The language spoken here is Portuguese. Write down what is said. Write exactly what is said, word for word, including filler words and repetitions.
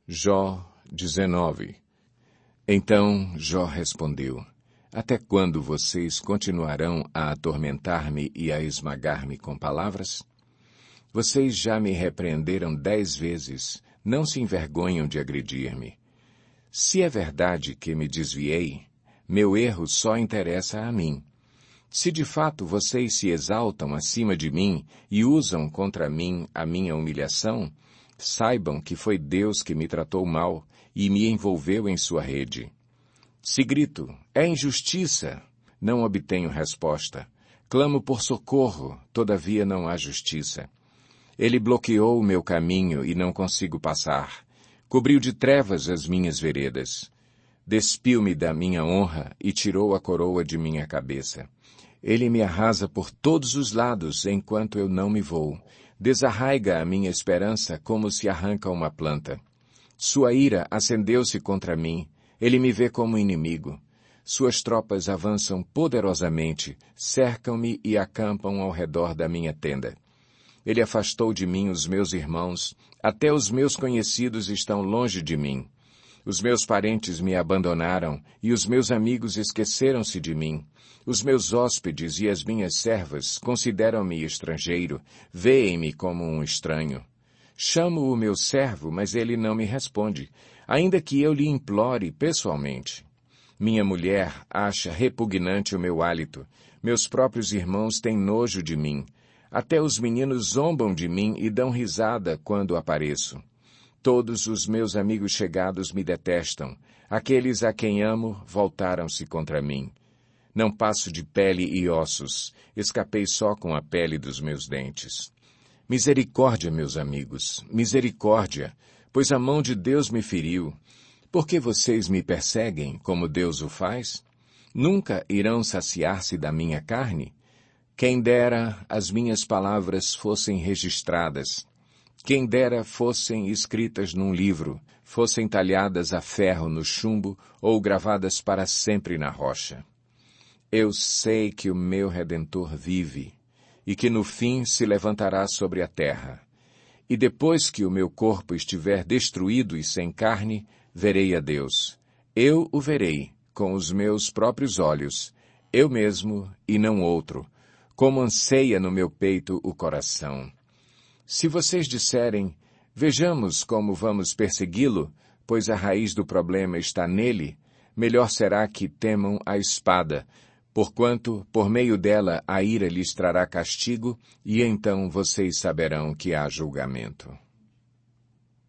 Jó dezenove. Então Jó respondeu: Até quando vocês continuarão a atormentar-me e a esmagar-me com palavras? Vocês já me repreenderam dez vezes, não se envergonham de agredir-me. Se é verdade que me desviei, meu erro só interessa a mim. Se de fato vocês se exaltam acima de mim e usam contra mim a minha humilhação, saibam que foi Deus que me tratou mal e me envolveu em sua rede. Se grito, é injustiça, não obtenho resposta. Clamo por socorro, todavia não há justiça. Ele bloqueou o meu caminho e não consigo passar. Cobriu de trevas as minhas veredas. Despiu-me da minha honra e tirou a coroa de minha cabeça. Ele me arrasa por todos os lados enquanto eu não me vou. Desarraiga a minha esperança como se arranca uma planta. Sua ira acendeu-se contra mim. Ele me vê como inimigo. Suas tropas avançam poderosamente, cercam-me e acampam ao redor da minha tenda. Ele afastou de mim os meus irmãos, até os meus conhecidos estão longe de mim. Os meus parentes me abandonaram e os meus amigos esqueceram-se de mim. Os meus hóspedes e as minhas servas consideram-me estrangeiro, veem-me como um estranho. Chamo o meu servo, mas ele não me responde, ainda que eu lhe implore pessoalmente. Minha mulher acha repugnante o meu hálito. Meus próprios irmãos têm nojo de mim. Até os meninos zombam de mim e dão risada quando apareço. Todos os meus amigos chegados me detestam. Aqueles a quem amo voltaram-se contra mim. Não passo de pele e ossos. Escapei só com a pele dos meus dentes. Misericórdia, meus amigos, misericórdia, pois a mão de Deus me feriu. Por que vocês me perseguem, como Deus o faz? Nunca irão saciar-se da minha carne? Quem dera as minhas palavras fossem registradas. Quem dera fossem escritas num livro, fossem talhadas a ferro no chumbo ou gravadas para sempre na rocha. Eu sei que o meu Redentor vive e que no fim se levantará sobre a terra. E depois que o meu corpo estiver destruído e sem carne, verei a Deus. Eu o verei com os meus próprios olhos, eu mesmo e não outro, como anseia no meu peito o coração. Se vocês disserem, vejamos como vamos persegui-lo, pois a raiz do problema está nele, melhor será que temam a espada, porquanto, por meio dela, a ira lhes trará castigo, e então vocês saberão que há julgamento.